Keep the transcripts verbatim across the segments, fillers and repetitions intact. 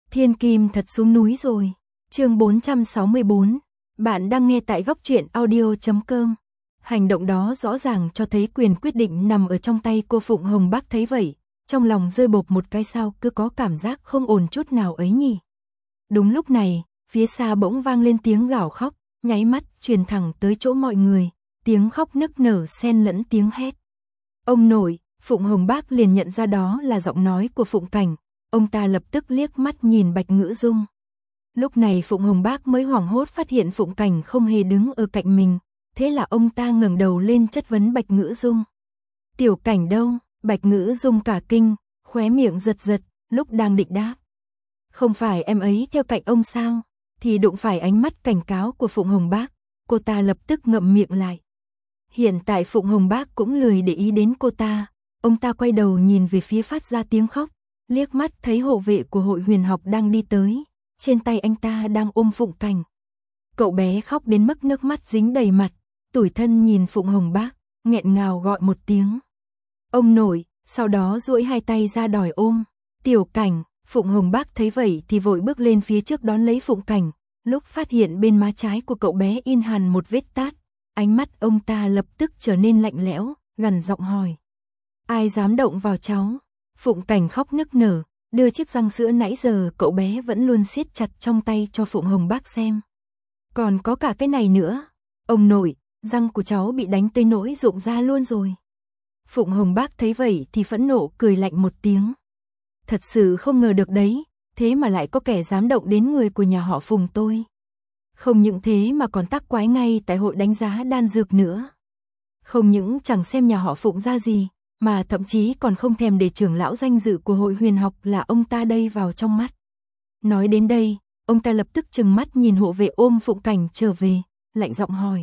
Thiên Kim thật xuống núi rồi. Chương bốn trăm sáu mươi bốn. Bạn đang nghe tại góc truyện audio chấm com. Hành động đó rõ ràng cho thấy quyền quyết định nằm ở trong tay cô Phụng Hồng Bác, thấy vậy, trong lòng rơi bộp một cái, sao cứ có cảm giác không ổn chút nào ấy nhỉ. Đúng lúc này, phía xa bỗng vang lên tiếng gào khóc, nháy mắt truyền thẳng tới chỗ mọi người, tiếng khóc nức nở xen lẫn tiếng hét. Ông nội, Phụng Hồng Bác liền nhận ra đó là giọng nói của Phụng Cảnh, ông ta lập tức liếc mắt nhìn Bạch Ngữ Dung. Lúc này Phụng Hồng Bác mới hoảng hốt phát hiện Phụng Cảnh không hề đứng ở cạnh mình, thế là ông ta ngẩng đầu lên chất vấn Bạch Ngữ Dung. Tiểu Cảnh đâu? Bạch Ngữ Dung cả kinh, khóe miệng giật giật, lúc đang định đáp. Không phải em ấy theo cạnh ông sao? Thì đụng phải ánh mắt cảnh cáo của Phụng Hồng Bác, cô ta lập tức ngậm miệng lại. Hiện tại Phụng Hồng Bác cũng lười để ý đến cô ta, ông ta quay đầu nhìn về phía phát ra tiếng khóc, liếc mắt thấy hộ vệ của hội huyền học đang đi tới, trên tay anh ta đang ôm Phụng Cảnh. Cậu bé khóc đến mức nước mắt dính đầy mặt, tủi thân nhìn Phụng Hồng Bác, nghẹn ngào gọi một tiếng. Ông nội, sau đó duỗi hai tay ra đòi ôm. Tiểu Cảnh, Phụng Hồng Bác thấy vậy thì vội bước lên phía trước đón lấy Phụng Cảnh, lúc phát hiện bên má trái của cậu bé in hằn một vết tát, ánh mắt ông ta lập tức trở nên lạnh lẽo, gằn giọng hỏi. Ai dám động vào cháu? Phụng Cảnh khóc nức nở, đưa chiếc răng sữa nãy giờ cậu bé vẫn luôn siết chặt trong tay cho Phụng Hồng Bác xem. Còn có cả cái này nữa. Ông nội, răng của cháu bị đánh tới nỗi rụng ra luôn rồi. Phụng Hồng Bác thấy vậy thì phẫn nộ cười lạnh một tiếng. Thật sự không ngờ được đấy, thế mà lại có kẻ dám động đến người của nhà họ Phùng tôi. Không những thế mà còn tác quái ngay tại hội đánh giá đan dược nữa. Không những chẳng xem nhà họ Phụng ra gì, mà thậm chí còn không thèm để trưởng lão danh dự của hội huyền học là ông ta đây vào trong mắt. Nói đến đây, ông ta lập tức trừng mắt nhìn hộ vệ ôm Phụng Cảnh trở về, lạnh giọng hỏi.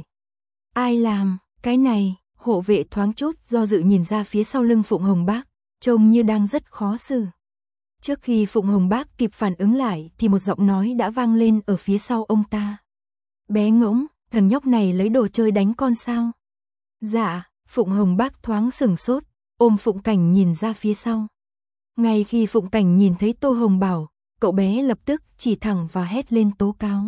Ai làm cái này? Hộ vệ thoáng chút do dự nhìn ra phía sau lưng Phụng Hồng Bác, trông như đang rất khó xử. Trước khi Phụng Hồng Bác kịp phản ứng lại thì một giọng nói đã vang lên ở phía sau ông ta. Bé ngỗng, thằng nhóc này lấy đồ chơi đánh con sao? Dạ, Phụng Hồng Bác thoáng sửng sốt, ôm Phụng Cảnh nhìn ra phía sau. Ngay khi Phụng Cảnh nhìn thấy Tô Hồng Bảo, cậu bé lập tức chỉ thẳng và hét lên tố cáo.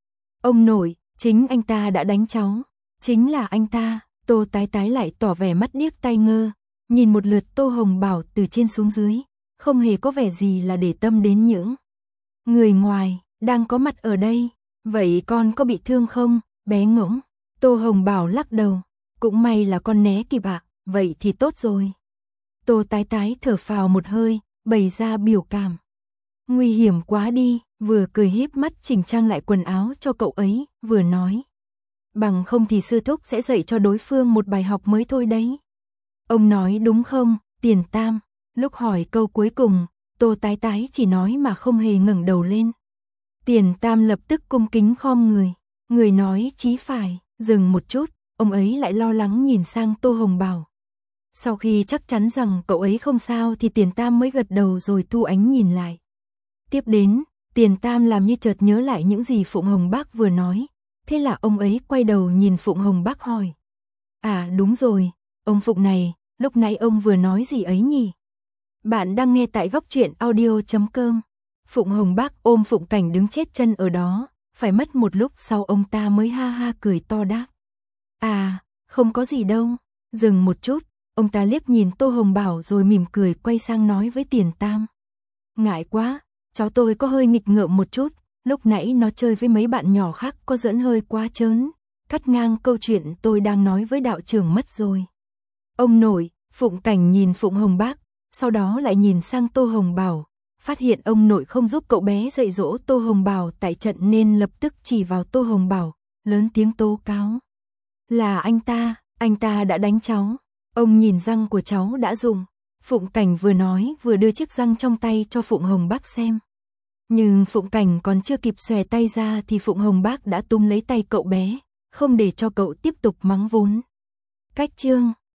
Ông nội, chính anh ta đã đánh cháu, chính là anh ta. Tô Tái Tái lại tỏ vẻ mắt điếc tai ngơ, nhìn một lượt Tô Hồng Bảo từ trên xuống dưới, không hề có vẻ gì là để tâm đến những người ngoài đang có mặt ở đây. Vậy con có bị thương không, bé ngỗng? Tô Hồng Bảo lắc đầu, cũng may là con né kịp ạ, vậy thì tốt rồi. Tô Tái Tái thở phào một hơi, bày ra biểu cảm. Nguy hiểm quá đi, vừa cười híp mắt chỉnh trang lại quần áo cho cậu ấy, vừa nói. Bằng không thì sư thúc sẽ dạy cho đối phương một bài học mới thôi đấy. Ông nói đúng không, Tiền Tam? Lúc hỏi câu cuối cùng, Tô Tái Tái chỉ nói mà không hề ngẩng đầu lên. Tiền Tam lập tức cung kính khom người, người nói chí phải, dừng một chút, ông ấy lại lo lắng nhìn sang Tô Hồng Bảo. Sau khi chắc chắn rằng cậu ấy không sao thì Tiền Tam mới gật đầu rồi thu ánh nhìn lại. Tiếp đến, Tiền Tam làm như chợt nhớ lại những gì Phụng Hồng Bác vừa nói. Thế là ông ấy quay đầu nhìn Phụng Hồng Bác hỏi. À đúng rồi, ông Phụng này, lúc nãy ông vừa nói gì ấy nhỉ? Bạn đang nghe tại góc truyện audio chấm com. Phụng Hồng Bác ôm Phụng Cảnh đứng chết chân ở đó, phải mất một lúc sau ông ta mới ha ha cười to đáp. À, không có gì đâu. Dừng một chút, ông ta liếc nhìn Tô Hồng Bảo rồi mỉm cười quay sang nói với Tiền Tam. Ngại quá, cháu tôi có hơi nghịch ngợm một chút. Lúc nãy nó chơi với mấy bạn nhỏ khác có giỡn hơi quá trớn, cắt ngang câu chuyện tôi đang nói với đạo trưởng mất rồi. Ông nội, Phụng Cảnh nhìn Phụng Hồng Bác, sau đó lại nhìn sang Tô Hồng Bảo, phát hiện ông nội không giúp cậu bé dạy dỗ Tô Hồng Bảo tại trận nên lập tức chỉ vào Tô Hồng Bảo, lớn tiếng tố cáo. Là anh ta, anh ta đã đánh cháu, ông nhìn răng của cháu đã rụng. Phụng Cảnh vừa nói vừa đưa chiếc răng trong tay cho Phụng Hồng Bác xem. Nhưng Phụng Cảnh còn chưa kịp xòe tay ra thì Phụng Hồng Bác đã túm lấy tay cậu bé, không để cho cậu tiếp tục mắng vốn. Cách chương